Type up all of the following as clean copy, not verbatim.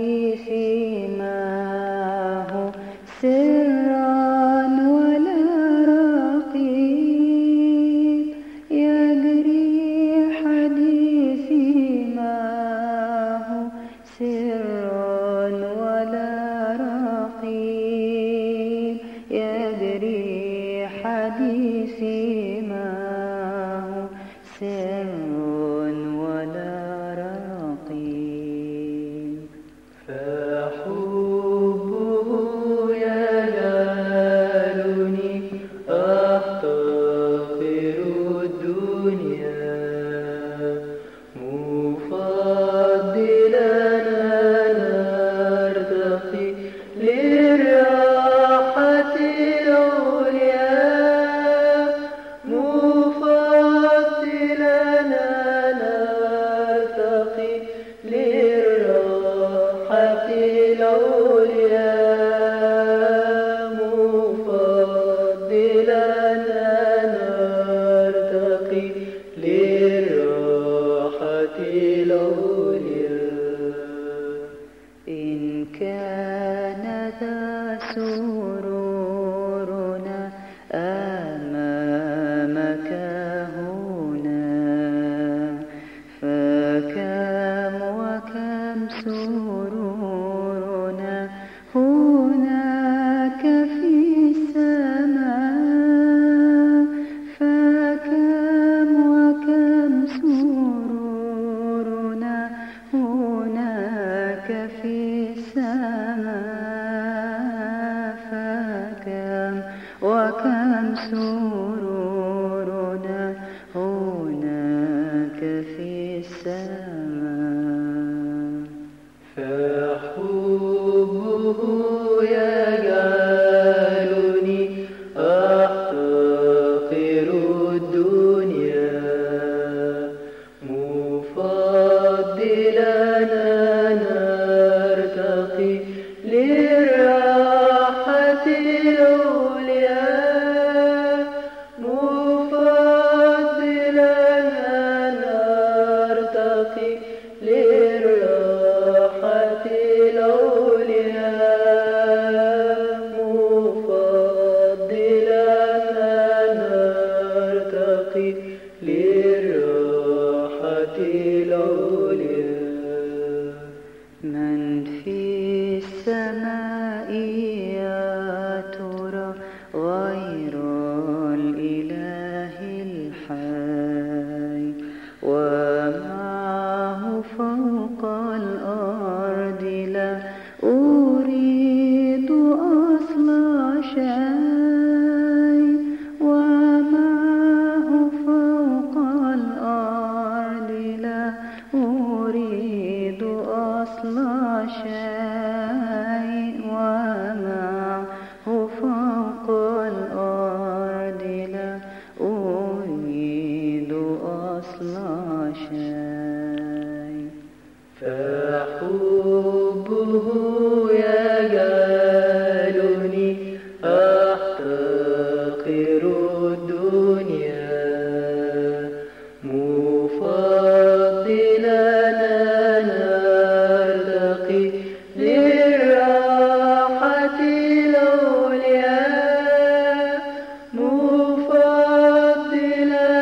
حديثي معه سرا ولا رقيب يجري حديثي معه سرا ولا رقيب يجري حديثي معه سر ولا رقيب فحبه يجعلني أحتقر الدنيا مفضلا نرتقي للراحة العليا مفضلا نرتقي للراحة العليا مفضلا نرتقي للراحة العليا إن كان ذا سرورنا أمامك هنا فكم وكم سرورنا هناك في السماء فكم وكم سرورنا هناك في السماء فكم وكم سرورنا هناك في السماء فحبه يجعلني أحتقر الدنيا مفضلا نرتقي للراحة العليا مفضلا نرتقي للراحة العليا مفضلا نرتقي للراحة العليا من في السماء يا ترى غير الإله الحي ومعه فوق الأرض لا أريد أصل شيء ومعه فوق الأرض لا أريد أصل شيء ومعه فوق الأرض لا أريد أصل شيء فحبه يجعلني أحتقر الدنيا مفضلا نرتقي للراحة العليا مفضلا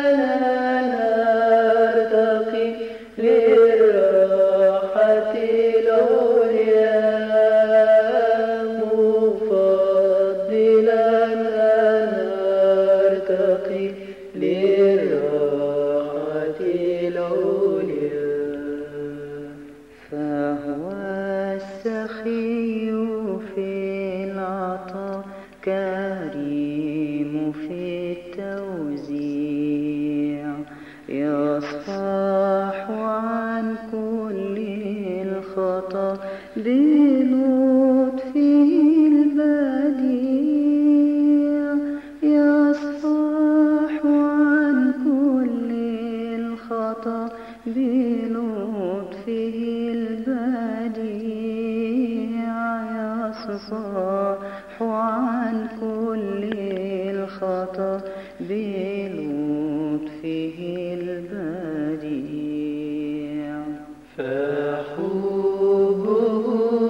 نرتقي للراحة العليا مفضلا نرتقي للراحة العليا فهو السخي في العطاء كريم في التوزيع يصفح عن كل الخطا بلطفه البديع يصفح عن كل الخطا بلطفه البديع يصفح عن كل الخطا بلطفه البديع فحبه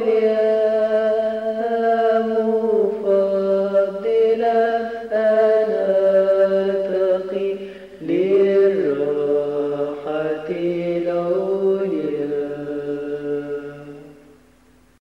العليا